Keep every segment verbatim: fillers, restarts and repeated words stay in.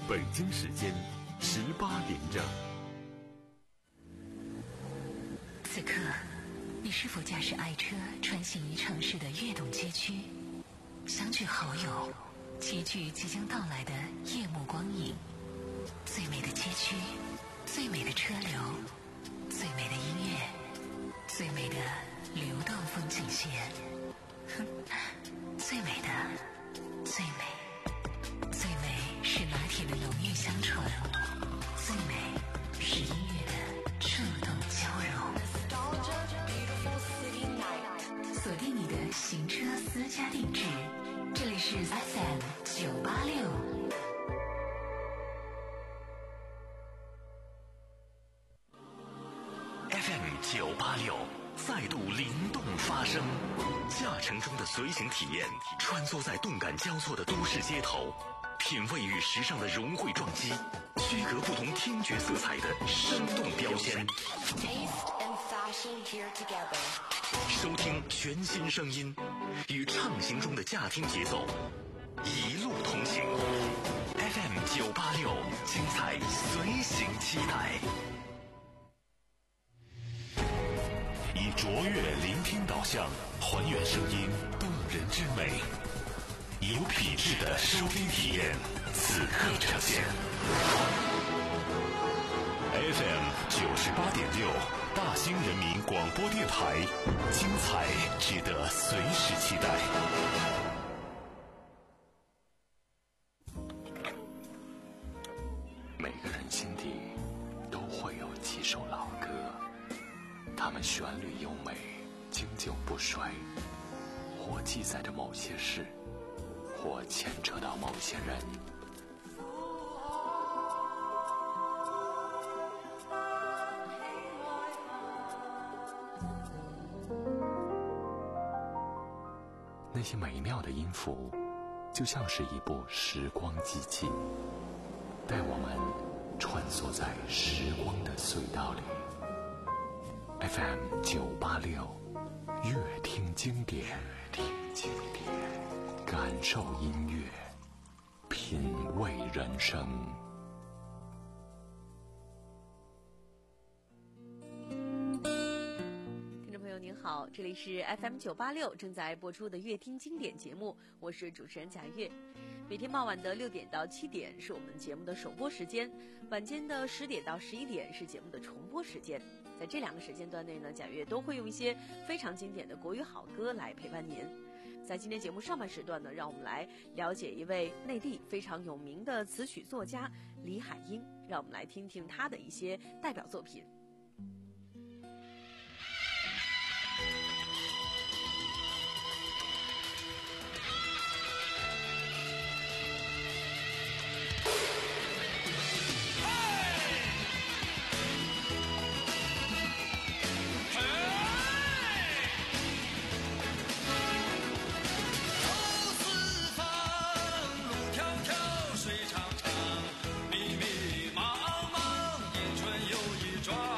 北京时间十八点整。 此刻，你是否驾驶爱车穿行于城市的跃动街区，相聚好友，齐聚即将到来的夜幕光影？最美的街区，最美的车流，最美的音乐，最美的流动风景线。哼，最美的，最美，最美是拿铁的浓郁香醇，最美是音乐的触动交融。锁定你的行车私家定制，这里是 F M 九八六。 F M 九八六再度灵动发声，驾乘中的随行体验，穿梭在动感交错的都市街头，品味与时尚的融汇撞击，区隔不同听觉色彩的生动标签。收听全新声音，与畅行中的驾听节奏一路同行。F M 九八六，精彩随行期待。以卓越聆听导向，还原声音动人之美，有品质的收听体验，此刻呈现。F M 九十八点六，大兴人民广播电台，精彩值得随时期待。每个人心底都会有几首老歌，它们旋律优美，经久不衰，或记载着某些事，或牵扯到某些人。那些美妙的音符，就像是一部时光机器，带我们穿梭在时光的隧道里。F M 九八六，乐听经典，乐听经典，感受音乐，品味人生。 您好，这里是 F M 九八六正在播出的乐听经典节目，我是主持人贾月。每天傍晚的六点到七点是我们节目的首播时间，晚间的十点到十一点是节目的重播时间。在这两个时间段内呢，贾月都会用一些非常经典的国语好歌来陪伴您。在今天节目上半时段呢，让我们来了解一位内地非常有名的词曲作家李海英，让我们来听听他的一些代表作品。 水长长，密密麻麻，迎春又一桩。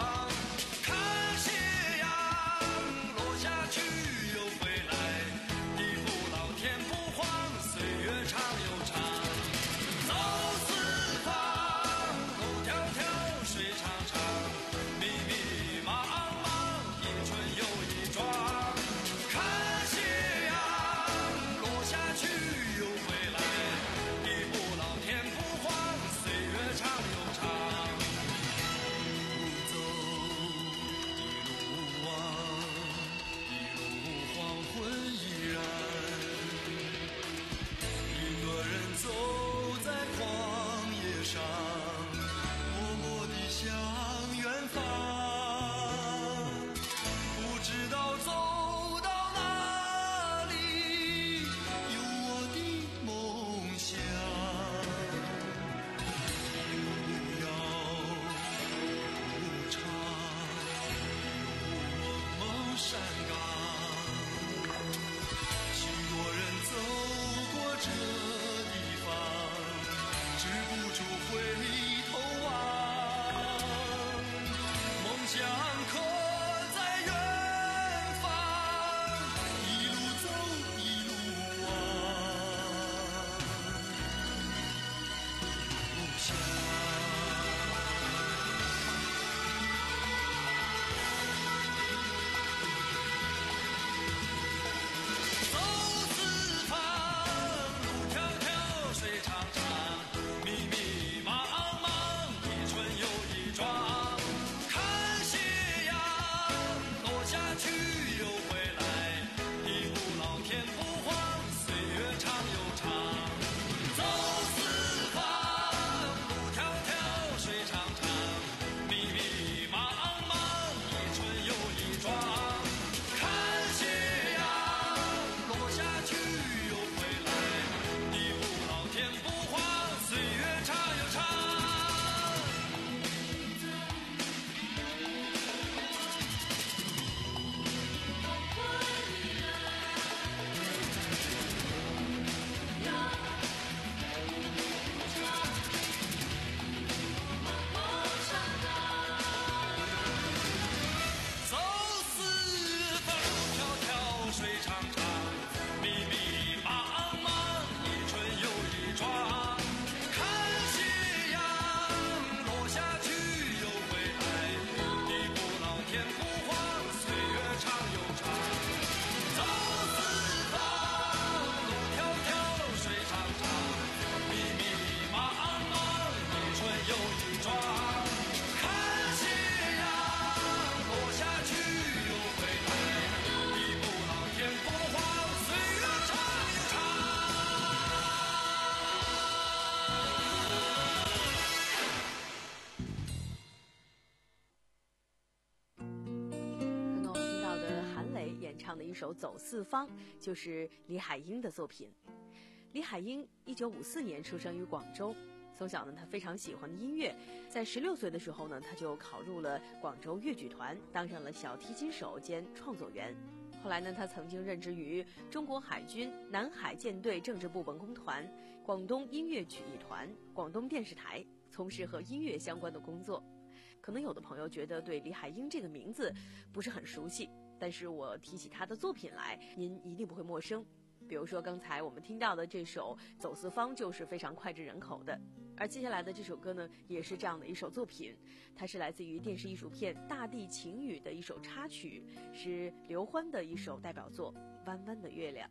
的一首《走四方》就是李海英的作品。李海英一九五四年出生于广州，从小呢他非常喜欢音乐，在十六岁的时候呢他就考入了广州粤剧团，当上了小提琴手兼创作员。后来呢他曾经任职于中国海军南海舰队政治部文工团、广东音乐曲艺团、广东电视台，从事和音乐相关的工作。可能有的朋友觉得对李海英这个名字不是很熟悉，但是我提起他的作品来，您一定不会陌生。比如说刚才我们听到的这首《走四方》就是非常脍炙人口的，而接下来的这首歌呢也是这样的一首作品，它是来自于电视艺术片《大地情语》的一首插曲，是刘欢的一首代表作《弯弯的月亮》。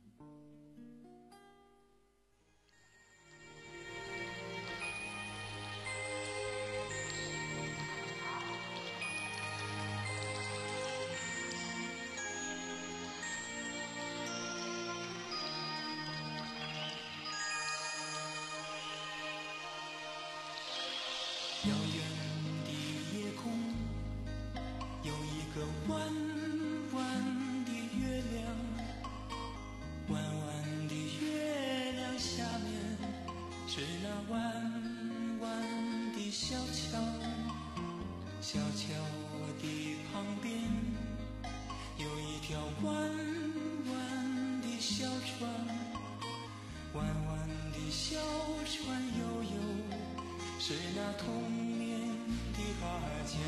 遥远的夜空有一个弯弯的月亮，弯弯的月亮下面是那弯弯的小桥，小桥的旁边有一条弯弯的小船，弯弯的小船悠悠是那童年的芭蕉。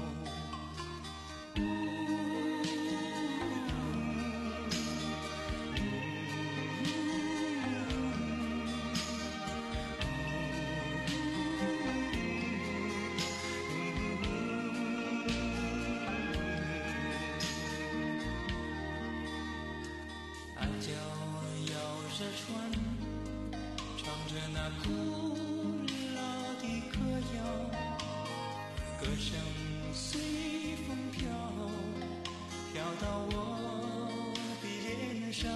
岸角摇着船，唱着那古老的歌谣，歌声随风飘，飘到我的脸上，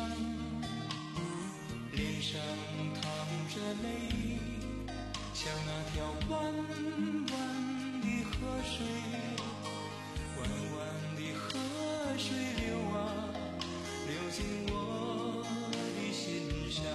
脸上淌着泪，像那条弯弯的河水，弯弯的河水流啊流进我的心上。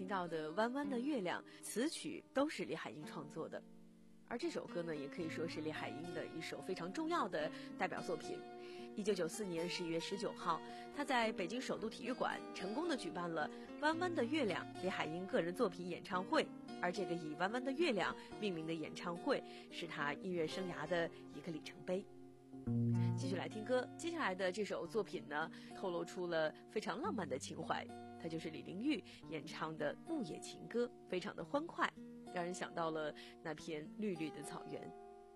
到的《弯弯的月亮》，词曲都是李海英创作的。而这首歌呢，也可以说是李海英的一首非常重要的代表作品。一九九四年十一月十九号，他在北京首都体育馆成功的举办了《弯弯的月亮》李海英个人作品演唱会。而这个以《弯弯的月亮》命名的演唱会，是他音乐生涯的一个里程碑。继续来听歌，接下来的这首作品呢，透露出了非常浪漫的情怀，它就是李玲玉演唱的《牧野情歌》，非常的欢快，让人想到了那片绿绿的草原。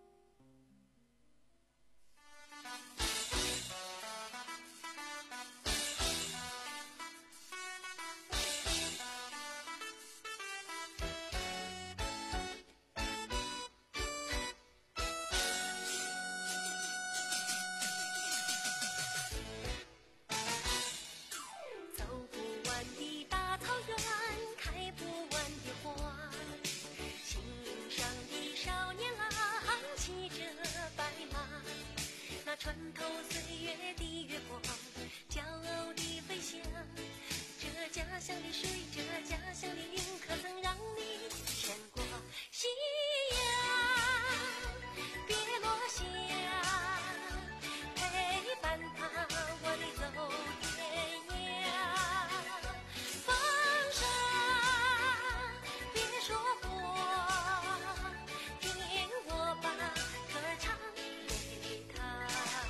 穿透岁月的月光，骄傲地飞翔。这家乡的水，这家乡的云，可曾让你牵挂？夕阳别落下，陪伴他我的走天涯。风声别说话，听我把歌唱给他。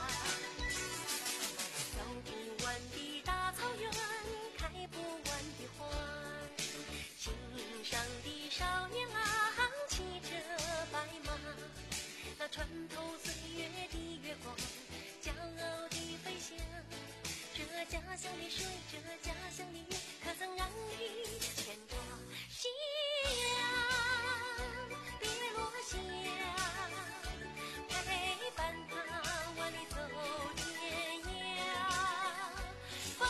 走不完的大草原，开不完的花，心上的少年郎骑着白马，那穿透岁月的月光，骄傲地飞翔。这家乡的水，这家乡的云，可曾让你牵挂？夕阳别落下，陪伴他我的走天涯。风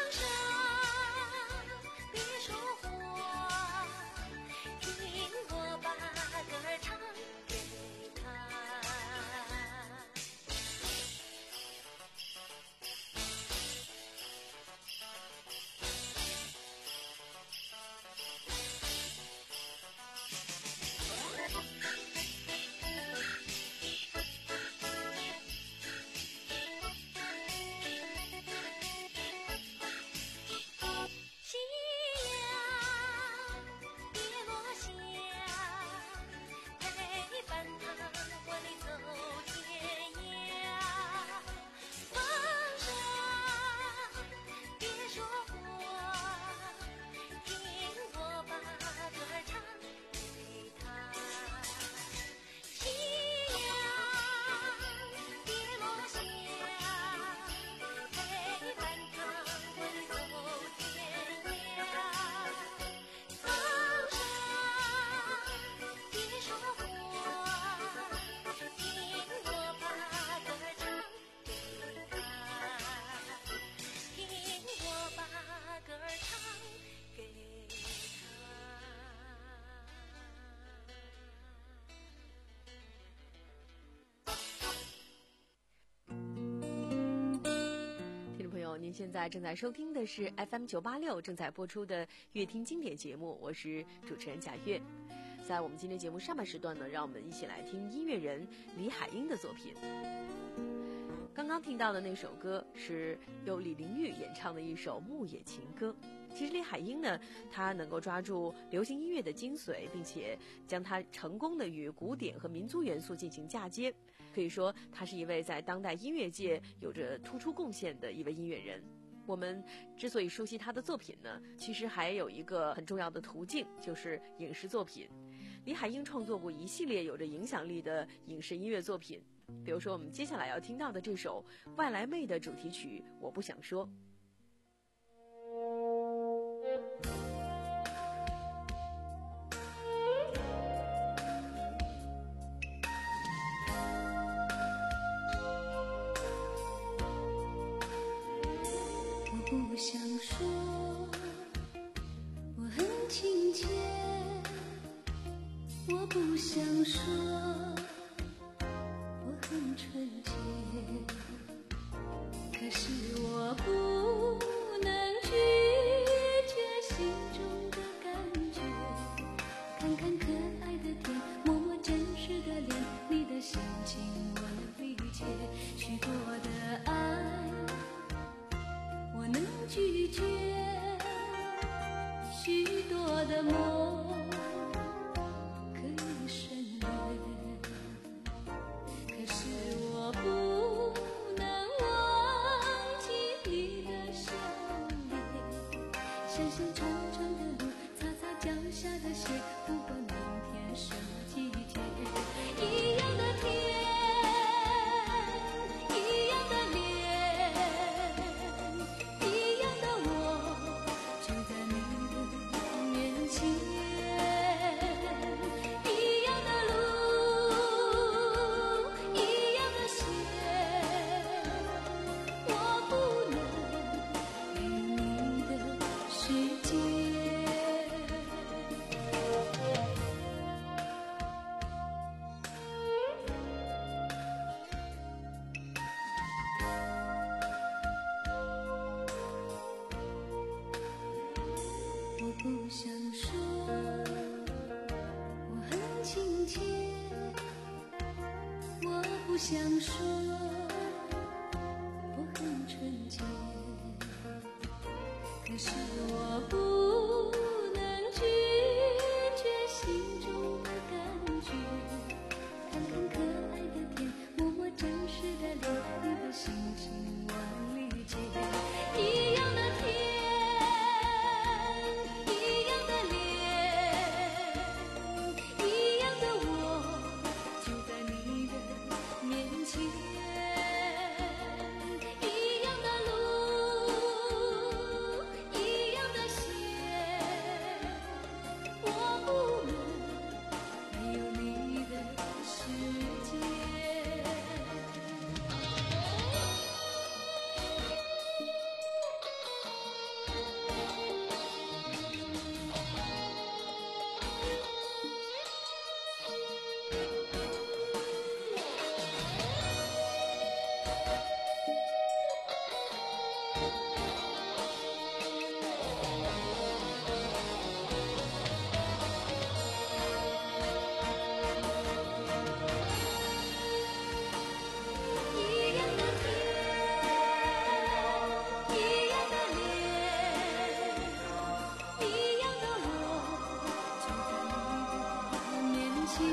声别说话，听我把歌唱给他。夕阳别落下，陪伴他我的走天涯。风声别说话，听我把歌唱给他。夕阳别落下，陪伴他我的走天涯。风声别说话，听我把歌唱给他，听我把歌唱给听众朋友，您现在正在收听的是 F M 九八六正在播出的乐听经典节目，我是主持人贾月。在我们今天节目上半时段呢，让我们一起来听音乐人李海英的作品。刚刚听到的那首歌是由李玲玉演唱的一首《牧野情歌》。其实李海英呢，她能够抓住流行音乐的精髓，并且将它成功的与古典和民族元素进行嫁接，可以说她是一位在当代音乐界有着突出贡献的一位音乐人。我们之所以熟悉她的作品呢，其实还有一个很重要的途径，就是影视作品。李海英创作过一系列有着影响力的影视音乐作品，比如说我们接下来要听到的这首《外来妹》的主题曲《我不想说》。 我不想说，我很亲切。我不想说，我很纯洁。可是我不能拒绝心中的感可爱的甜，默默真实的脸，你的心情我能理解。许多的爱我能拒绝，许多的梦可以省略，可是我不能忘记你的笑脸。闪闪长长的路，擦擦脚下的鞋，不管明天什么季节，一样的天，一样的脸，一样的我，就在你的面前，一样的路，一样的鞋，我不能没有你的世界。我不想说我很亲切，我不想说我很纯洁，可是我不能拒绝心中的感觉。看看可爱的天，默默真实的脸，你的心情我能理解。一样的天，一样的脸，一样的我，就在你的面前，一样的路，一样的鞋，我不能没有你的世界。一样的天，一样的脸，一样的我，就在你的面前，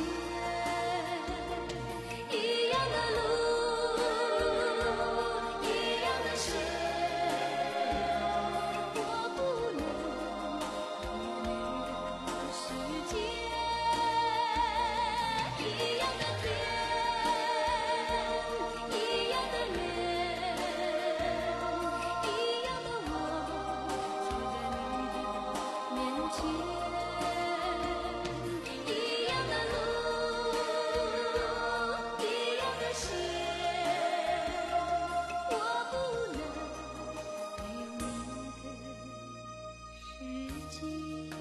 一样的路，一样的鞋，我不能没有你的世界。一样的天，一样的脸，一样的我，就在你的面前，一样的路，一样的鞋，我不能没有你的世界。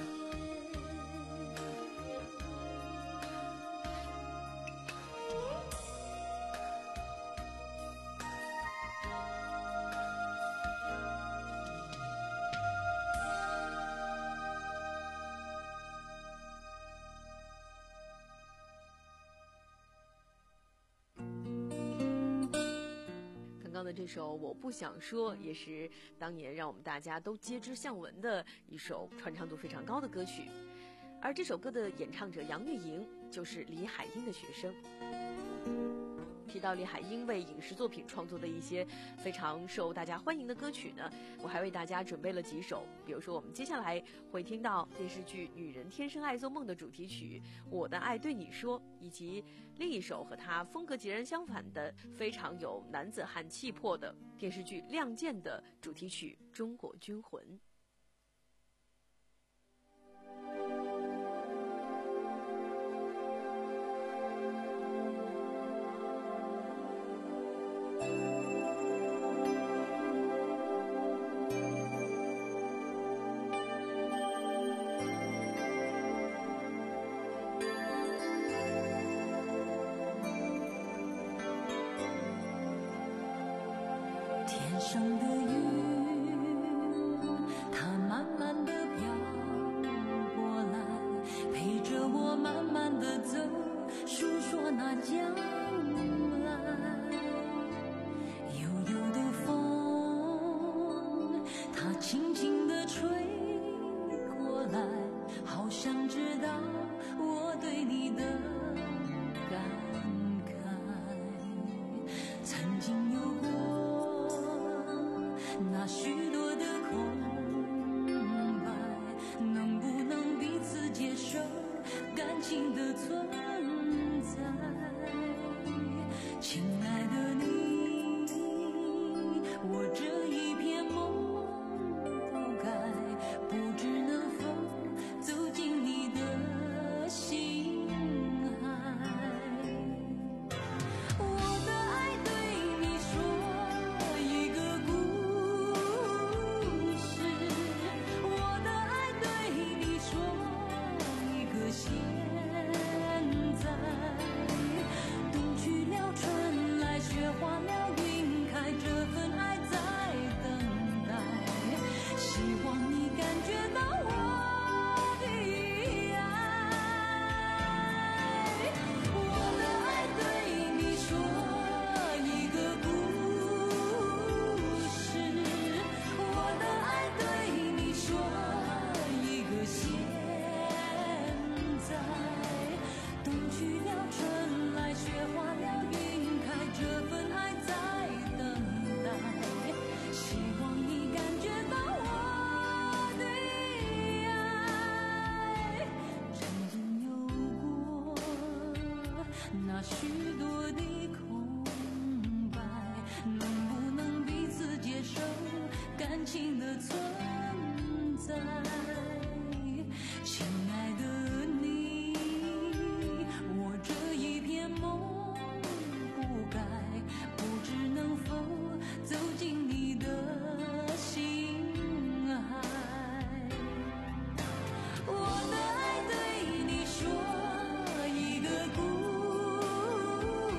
刚刚的这首《我不想说》也是当年让我们大家都皆知巷闻的一首传唱度非常高的歌曲，而这首歌的演唱者杨钰莹就是李海英的学生。提到李海英为影视作品创作的一些非常受大家欢迎的歌曲呢，我还为大家准备了几首，比如说我们接下来会听到电视剧《女人天生爱做梦》的主题曲《我的爱对你说》，以及另一首和它风格截然相反的非常有男子汉气魄的电视剧《亮剑》的主题曲《中国军魂》。 天上的云，它慢慢地飘过来，陪着我漫我那将来。悠悠的风，它轻轻地吹过来，好想知道我对你的感慨。曾经有过那许多的空白，能不能彼此接受感情的存在？亲爱的你，我这一片梦不该，不知能否走进你的心海。我的爱对你说一个故事，我的爱对你说一个现在。冬去了春来雪化了云开，这份爱在等待，希望你感觉到我的爱。我的爱对你说一个故事，我的爱对你说一个现在。冬去了春来雪化了云开，这份爱在等待，希望你感觉到我的爱。曾经有过那许多的空白，能不能彼此接受感情的存在？亲爱的你，我这一片梦不该，不知能否走进你的心海。我的爱对你说一个故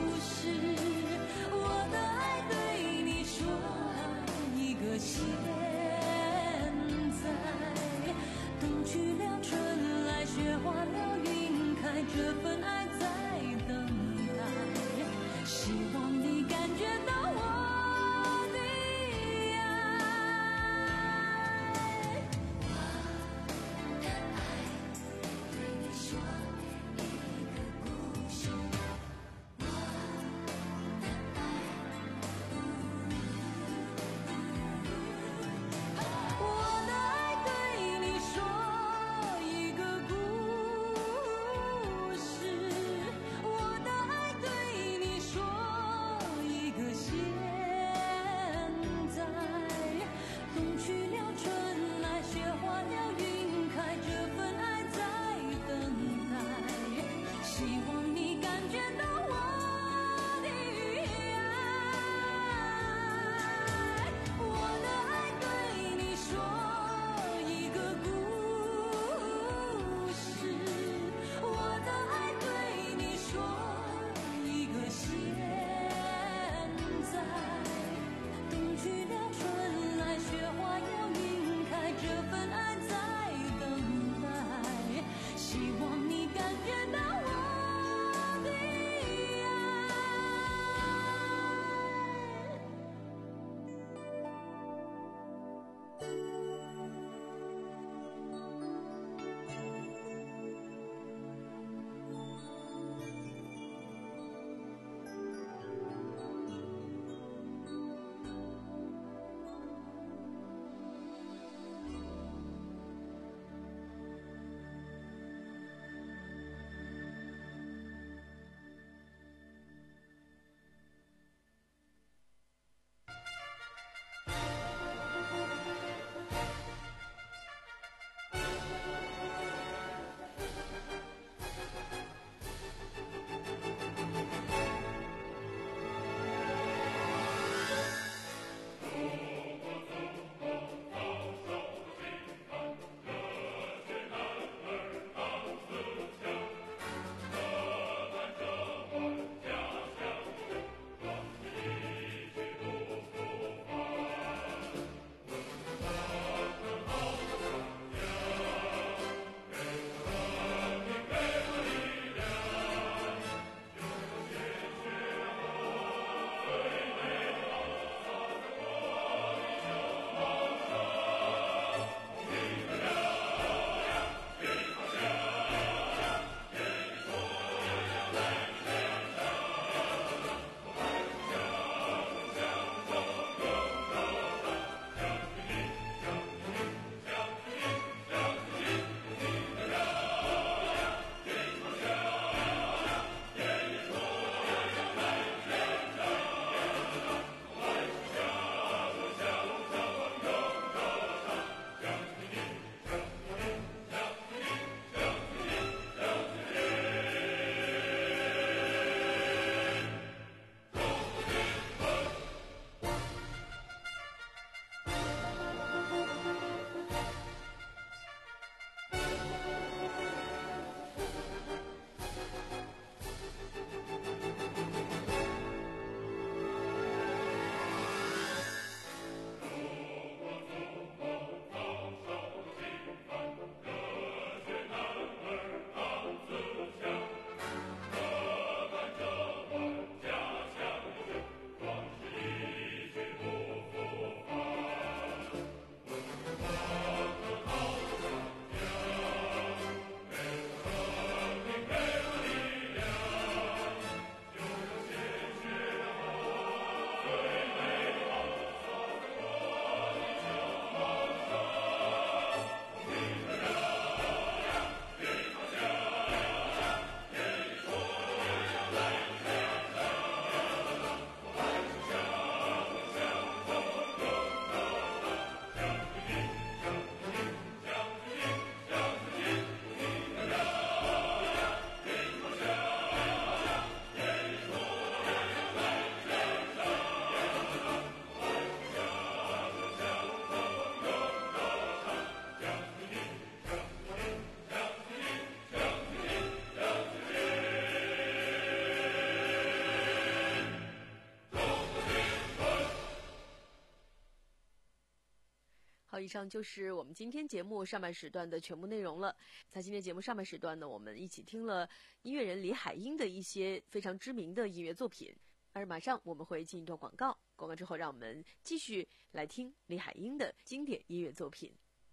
以上就是我们今天节目上半时段的全部内容了。在今天节目上半时段呢，我们一起听了音乐人李海英的一些非常知名的音乐作品。而马上我们会进一段广告，广告之后让我们继续来听李海英的经典音乐作品。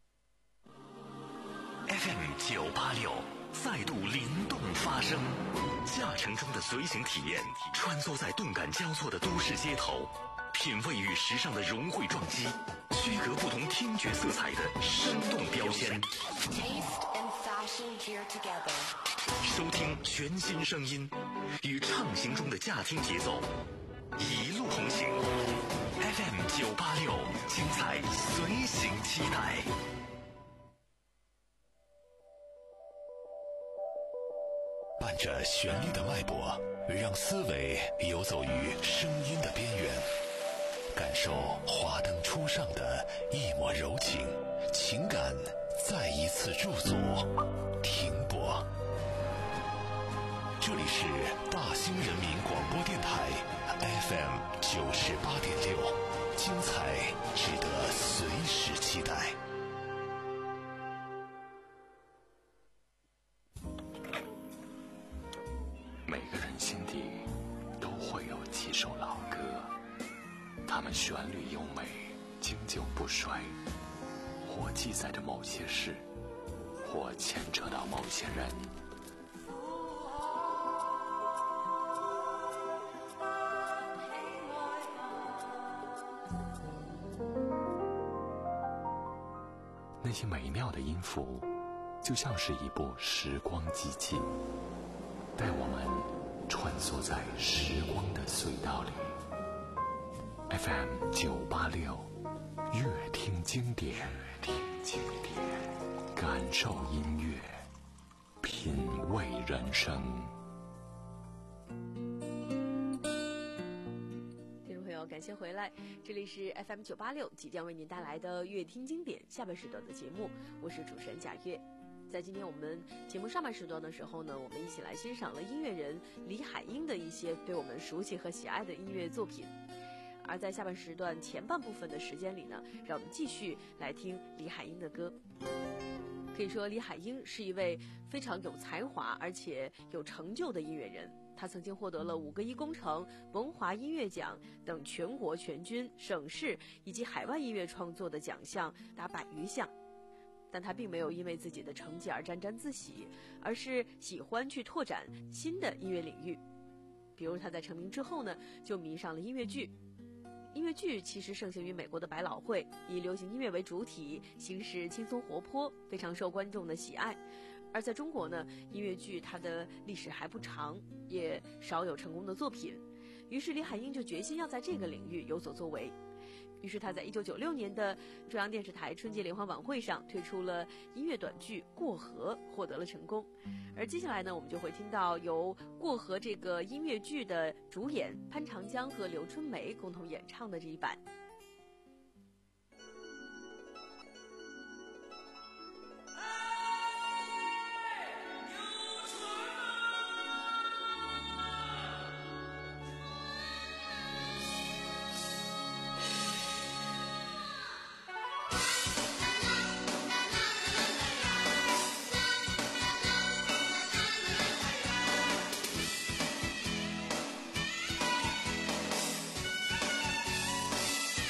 F M 九八六再度灵动发声，驾乘中的随行体验，穿梭在动感交错的都市街头，品味与时尚的融汇撞击，区隔不同听觉色彩的生动标签。收听全新声音，与畅行中的驾听节奏，一路同行。F M 九八六，精彩随行期待。 伴着旋律的脉搏，让思维游走于声音的边缘，感受华灯初上的一抹柔情，情感再一次驻足停泊。这里是大兴人民广播电台 F M 九十八点六，精彩值得随时期待。 每个人心底都会有几首老歌，它们旋律优美，经久不衰，或记载着某些事，或牵扯到某些人。那些美妙的音符，就像是一部时光机器，带我们穿梭在时光的隧道里。 F M 九八六，乐听经典，听经典，感受音乐，品味人生。 听众朋友，感谢回来，这里是 F M 九八六，即将为您带来的乐听经典下半时段的节目，我是主持人贾月。在今天我们节目上半时段的时候呢，我们一起来欣赏了音乐人李海英的一些对我们熟悉和喜爱的音乐作品。而在下半时段前半部分的时间里呢，让我们继续来听李海英的歌。可以说李海英是一位非常有才华而且有成就的音乐人，他曾经获得了五个一工程、文华音乐奖等全国全军、省市以及海外音乐创作的奖项达百余项。但他并没有因为自己的成绩而沾沾自喜，而是喜欢去拓展新的音乐领域。比如他在成名之后呢，就迷上了音乐剧。音乐剧其实盛行于美国的百老汇，以流行音乐为主体，形式轻松活泼，非常受观众的喜爱。而在中国呢，音乐剧它的历史还不长，也少有成功的作品。于是李海英就决心要在这个领域有所作为。于是他在一九九六年的中央电视台春节联欢晚会上推出了音乐短剧《过河》，获得了成功。而接下来呢，我们就会听到由《过河》这个音乐剧的主演潘长江和刘春梅共同演唱的这一版。 过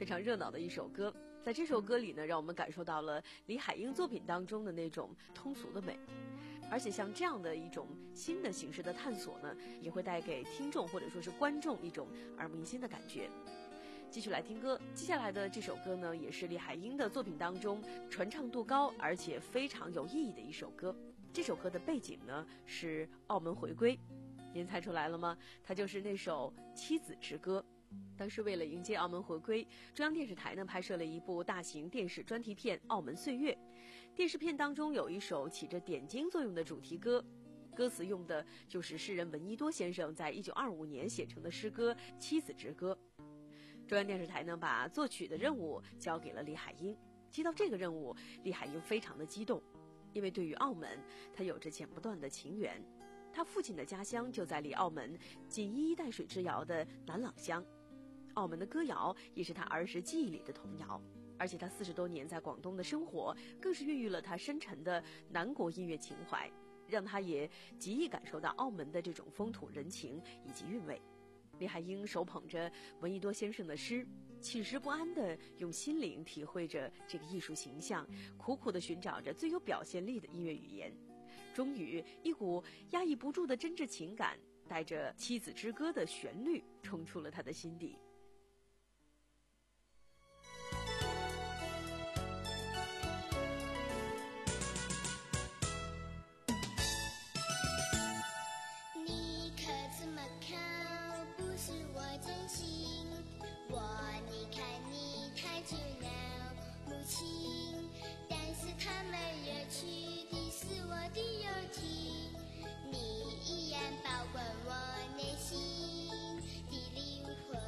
常热闹的一首歌。在这首歌里呢，让我们感受到了李海英作品当中的那种通俗的美，而且像这样的一种新的形式的探索呢，也会带给听众或者说是观众一种耳目一新的感觉。继续来听歌，接下来的这首歌呢，也是李海英的作品当中传唱度高而且非常有意义的一首歌。这首歌的背景呢是澳门回归，您猜出来了吗？它就是那首《妻子之歌》。当时为了迎接澳门回归，中央电视台呢拍摄了一部大型电视专题片《澳门岁月》。电视片当中有一首起着点睛作用的主题歌，歌词用的就是诗人闻一多先生在一九二五年写成的诗歌《妻子之歌》。中央电视台呢把作曲的任务交给了李海英。接到这个任务，李海英非常的激动，因为对于澳门，他有着剪不断的情缘。他父亲的家乡就在离澳门仅一衣带水之遥的南朗乡，澳门的歌谣也是他儿时记忆里的童谣，而且他四十多年在广东的生活，更是孕育了他深沉的南国音乐情怀，让他也极易感受到澳门的这种风土人情以及韵味。李海英手捧着闻一多先生的诗，寝食不安地用心灵体会着这个艺术形象，苦苦地寻找着最有表现力的音乐语言。终于，一股压抑不住的真挚情感，带着《妻子之歌》的旋律冲出了他的心底。 你可这么看，不是我真心。我离开你太久了，母亲，但是他们也去的是我的友情。你依然保管我内心的灵魂。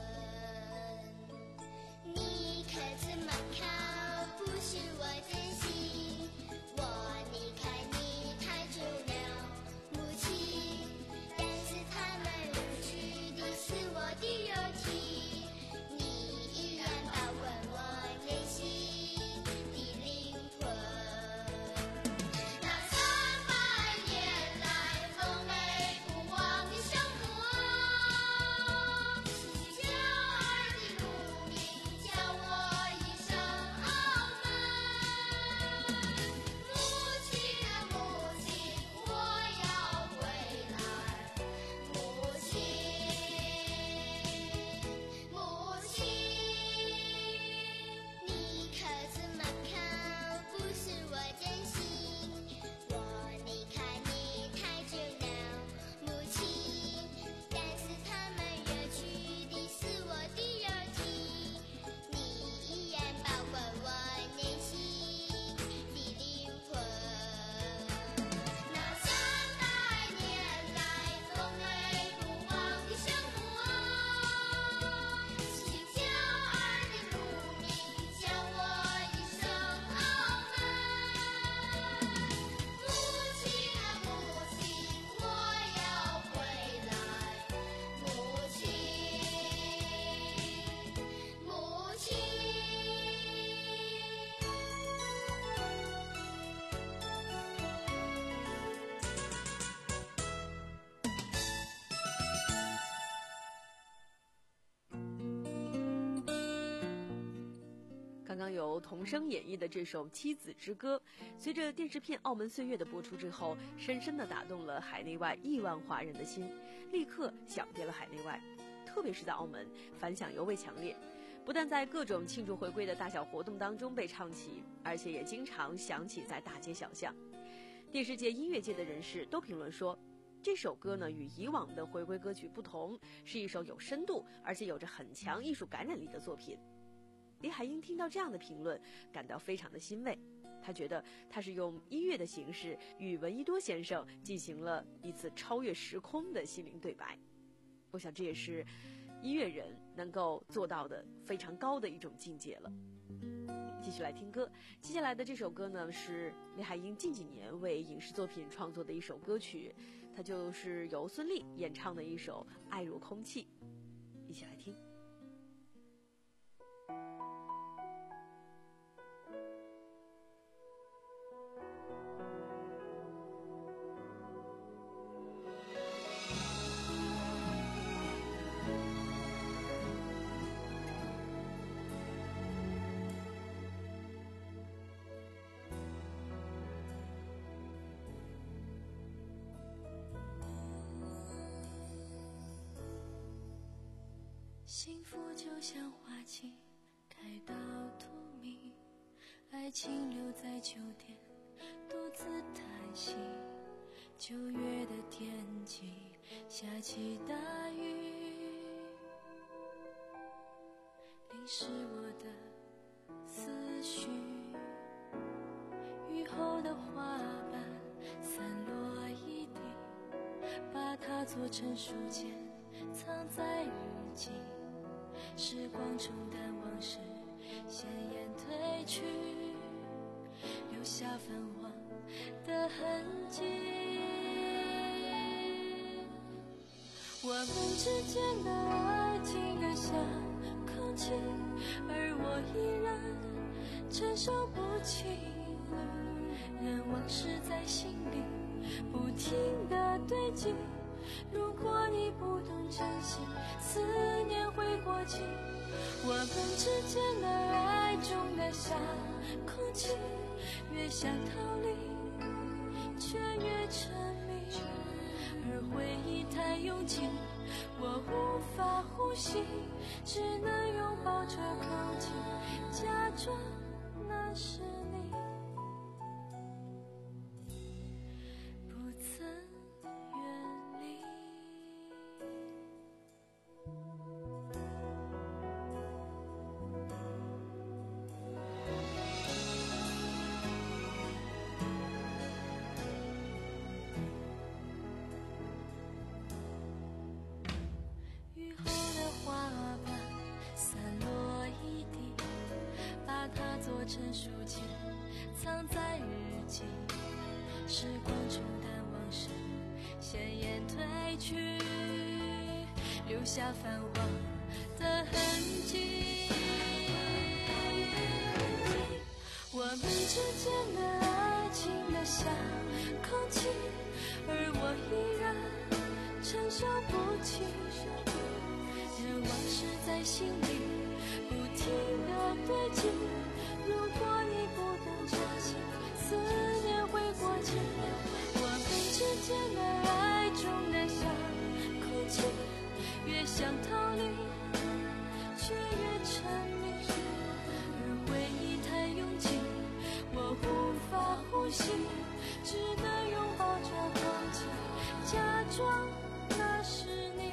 你可这么看，不是我真心。我离开你太久了，母亲，但是他们流去的是我的友情。你依然保管我内心的灵魂。那三百年来风雷不忘的生活，是骄儿的路名叫我一声澳门。母亲啊母亲，我要回来。母亲，母亲，你可这么看，不是我真心。我离开你太久了，母亲，但是他们远去的是我的友情。你依然保管我内心的灵魂。那三百年来风雷不忘的生活，是骄儿的路名叫我一声澳门。母亲啊母亲，我要回来。母亲，母亲。 刚刚由童声演绎的这首《妻子之歌》，随着电视片《澳门岁月》的播出之后，深深地打动了海内外亿万华人的心，立刻响遍了海内外。特别是在澳门，反响尤为强烈，不但在各种庆祝回归的大小活动当中被唱起，而且也经常响起在大街小巷。电视界、音乐界的人士都评论说，这首歌呢与以往的回归歌曲不同，是一首有深度而且有着很强艺术感染力的作品。李海英听到这样的评论，感到非常的欣慰。他觉得他是用音乐的形式与闻一多先生进行了一次超越时空的心灵对白。我想这也是音乐人能够做到的非常高的一种境界了。继续来听歌，接下来的这首歌呢是李海英近几年为影视作品创作的一首歌曲，它就是由孙俪演唱的一首《爱如空气》，一起来听。 幸福就像花期开到荼蘼，爱情留在秋天独自叹息。九月的天气下起大雨，淋湿我的思绪。雨后的花瓣散落一地，把它做成书签藏在日记。时光冲淡往事，鲜艳褪去，留下泛黄的痕迹。我们之间的爱情越像空气，而我依然承受不起。任往事在心里不停地堆积，如果你不懂珍惜，思念会过期。我们之间的爱重得像空气，越想逃离却越沉迷，而回忆太拥挤，我无法呼吸，只能拥抱着空气，假装那是你，不曾远离。雨后的花瓣散落一地，把它做成书签藏在日记。时光冲淡往事，鲜艳褪去，留下泛黄的痕迹。我们之间的爱情的像空气，而我依然承受不起。任往事在心里不停地堆积，如果你不懂珍惜，思念会过期。我们之间的爱重得像空气，越想逃离却越沉迷，而回忆太拥挤，我无法呼吸，只能拥抱着空气，假装那是你。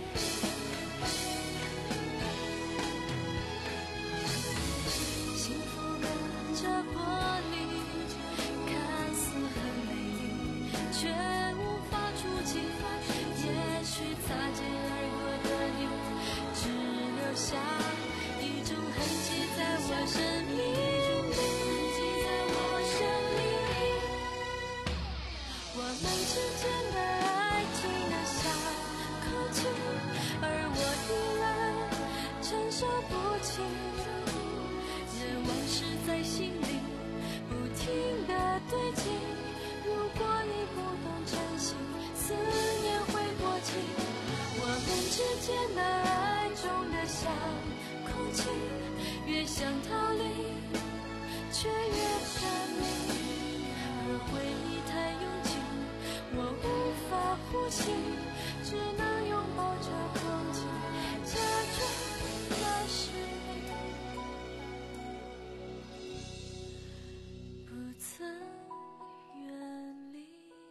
幸福隔着玻璃，看似很美丽，却无法触及。也许擦肩而过的你，只留下一种痕迹在我生命里。我们之间的爱情的像空气，而我依然承受不起。任往事在心里不停地堆积，如果你不懂珍惜，思念会过期。我们之间的爱重得像空气，越想逃离却越沉迷，而回忆太拥挤，我无法呼吸，只能拥抱着空气，假装那是你，不曾远离。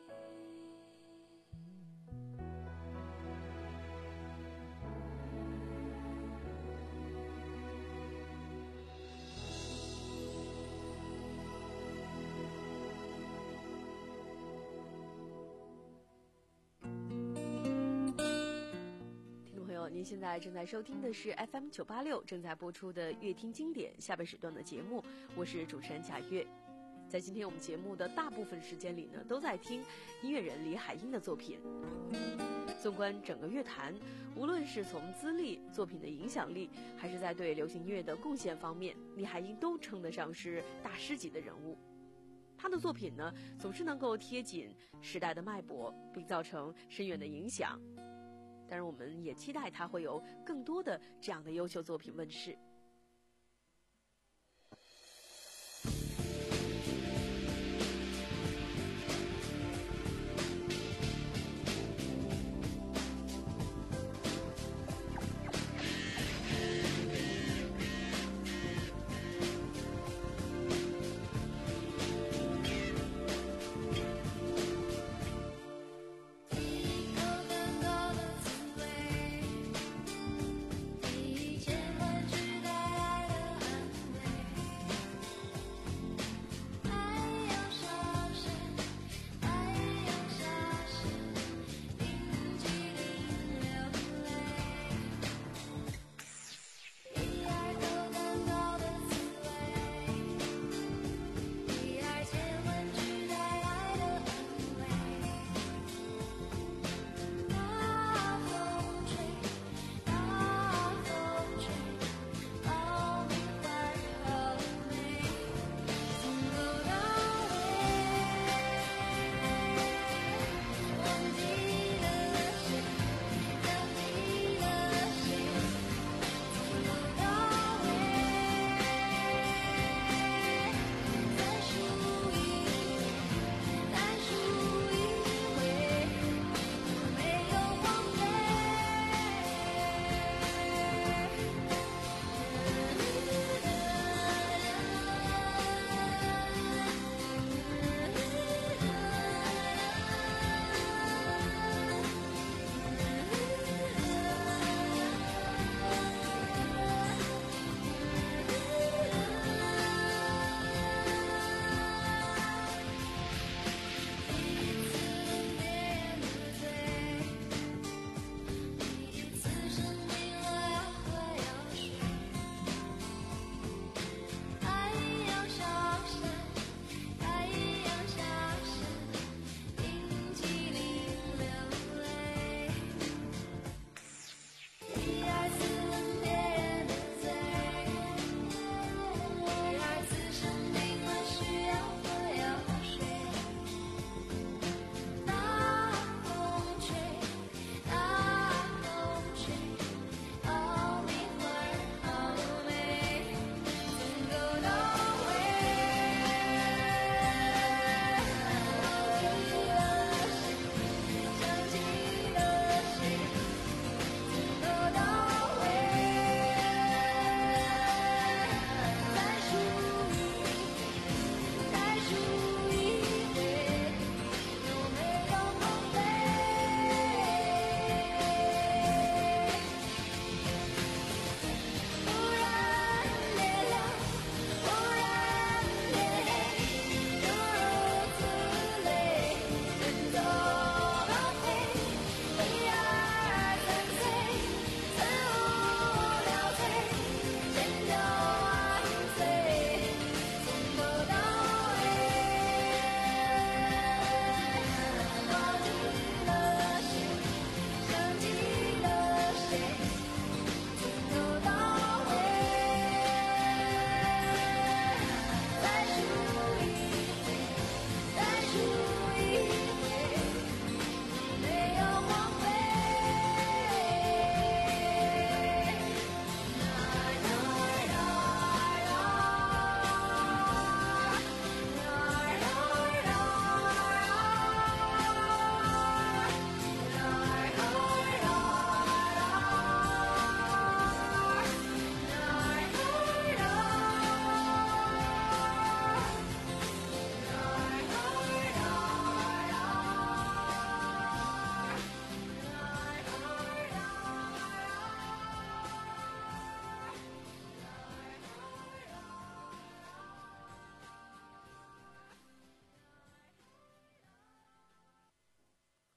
您现在正在收听的是 F M 九八六正在播出的乐听经典下半时段的节目，我是主持人贾月。在今天我们节目的大部分时间里呢，都在听音乐人李海英的作品。纵观整个乐坛，无论是从资历、作品的影响力，还是在对流行音乐的贡献方面，李海英都称得上是大师级的人物。他的作品呢，总是能够贴紧时代的脉搏，并造成深远的影响。当然，我们也期待他会有更多的这样的优秀作品问世。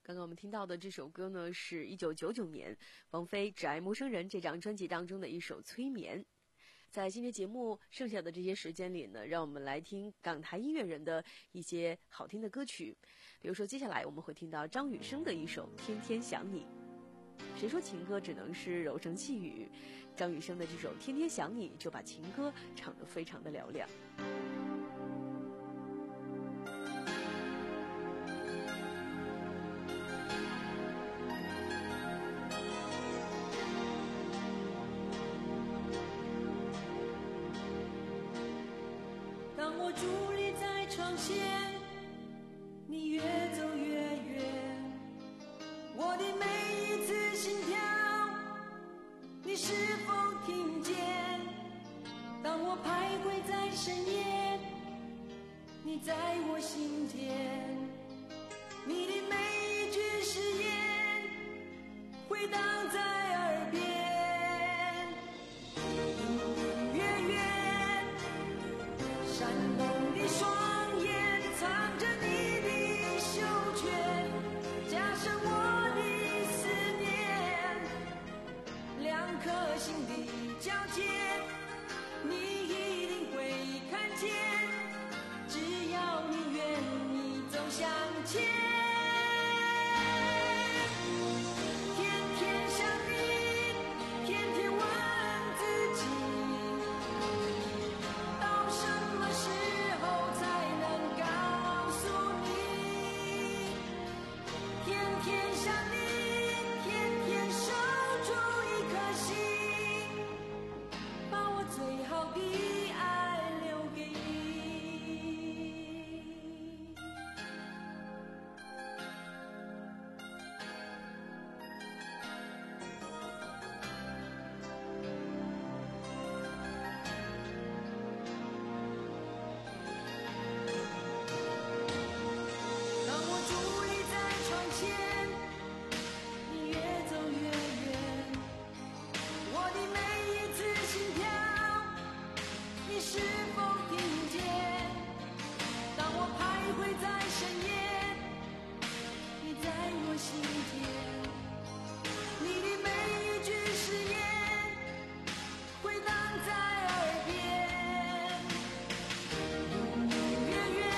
刚刚我们听到的这首歌呢，是一九九九年王菲《只爱陌生人》这张专辑当中的一首《催眠》。在今天节目剩下的这些时间里呢，让我们来听港台音乐人的一些好听的歌曲。比如说接下来我们会听到张雨生的一首《天天想你》。谁说情歌只能是柔声细语？张雨生的这首《天天想你》就把情歌唱得非常的嘹亮。 当我伫立在窗前，你越走越远，我的每一次心跳，你是否听见？当我徘徊在深夜，你在我心间，你的每一句誓言回荡在耳边，隐隐约约闪动的双眼藏着你的袖圈，加深我的思念，两颗心的交界，你一定会看见，只要你愿意走向前。天天想你，天天问自己，到什么时候才能告诉你？天天想你，天天守住一颗心，把我最好的爱留给你。当我伫立在窗前，你越走越远，我的每一次心跳，你是否听见？当我徘徊在深夜，你在我心间，你的每一句誓言回荡在耳边，隐隐约约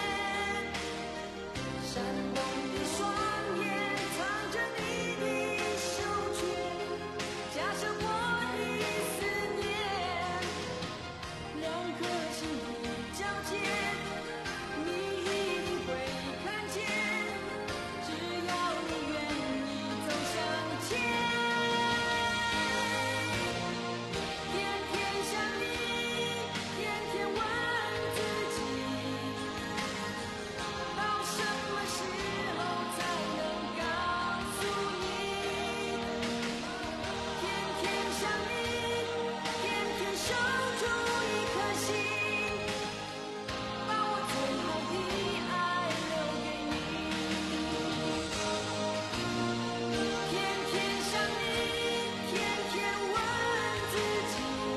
闪动的双眼藏着你的袖圈，加深我的思念，两颗心的交界，你一定会看见，只要你愿意走向前。天天想你，天天问自己，到什么时候才能告诉你？天天想你，天天守住一颗心，把我最好的爱留给你。天天想你，天天问自己，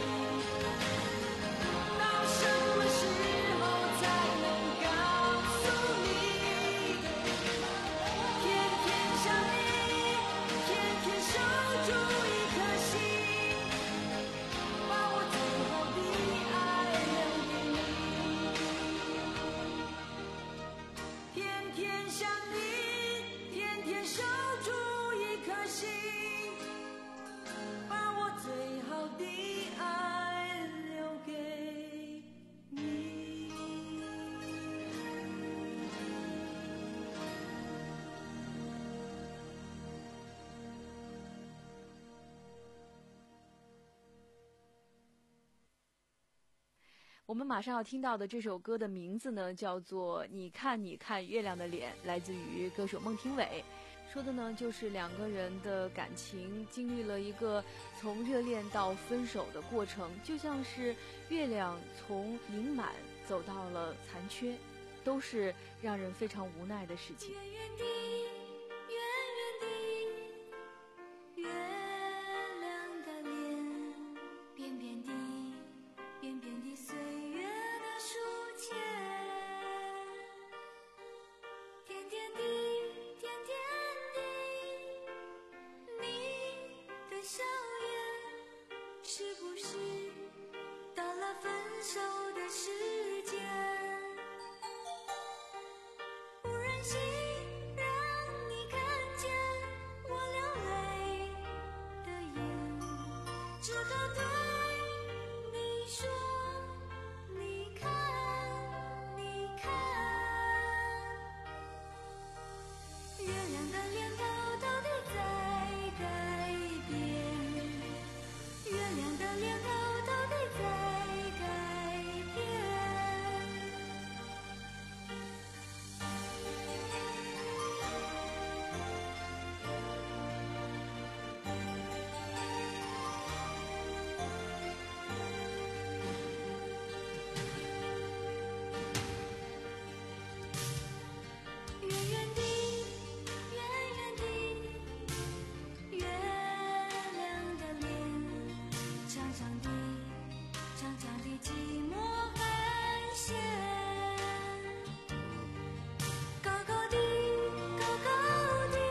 到什么时候才能告诉你？天天想你，天天守住一颗心，把我最好的爱留给你。天天想你，天天守住一颗心，把我最好的爱留给你。 我们马上要听到的这首歌的名字呢，叫做《你看你看月亮的脸》，来自于歌手孟庭苇。说的呢，就是两个人的感情经历了一个从热恋到分手的过程，就像是月亮从盈满走到了残缺，都是让人非常无奈的事情。 远远的，远远的，月亮的脸，扁扁的，扁扁的岁月的书签，甜甜的，甜甜的。 只好对你说，你看，你看，月亮的脸头到底在改变，月亮的脸头到底在改变。远远地，远远地，月亮的脸，长长的，长长的寂寞寒暄。高高的，高高的，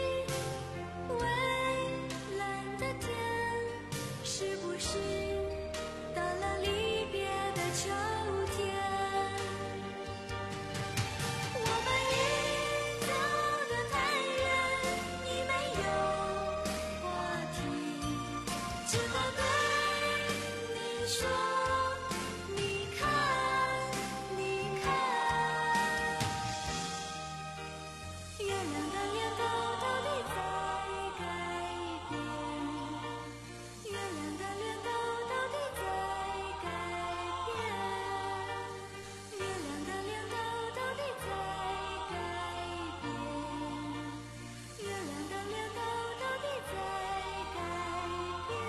蔚蓝的天，是不是到了离别的秋天？我们已走得太远，你没有话题，只好对你说，你看，你看，月亮的脸头到底在改变，月亮的脸头到底在改变，月亮的脸头到底在改变，月亮的脸头到底在改变。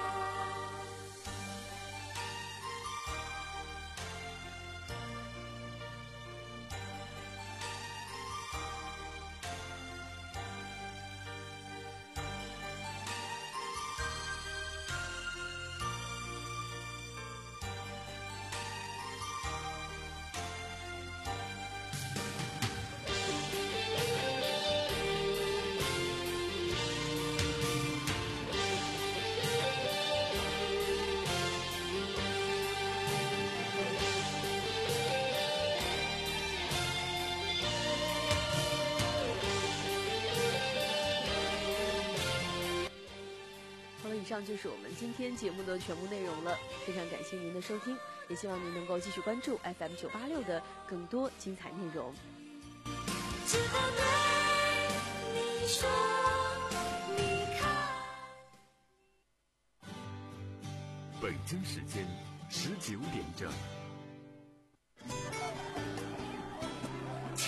好了，以上就是我们今天节目的全部内容了，非常感谢您的收听，也希望您能够继续关注 F M 九八六的更多精彩内容。 只好对你说，你看。 北京时间十九点整。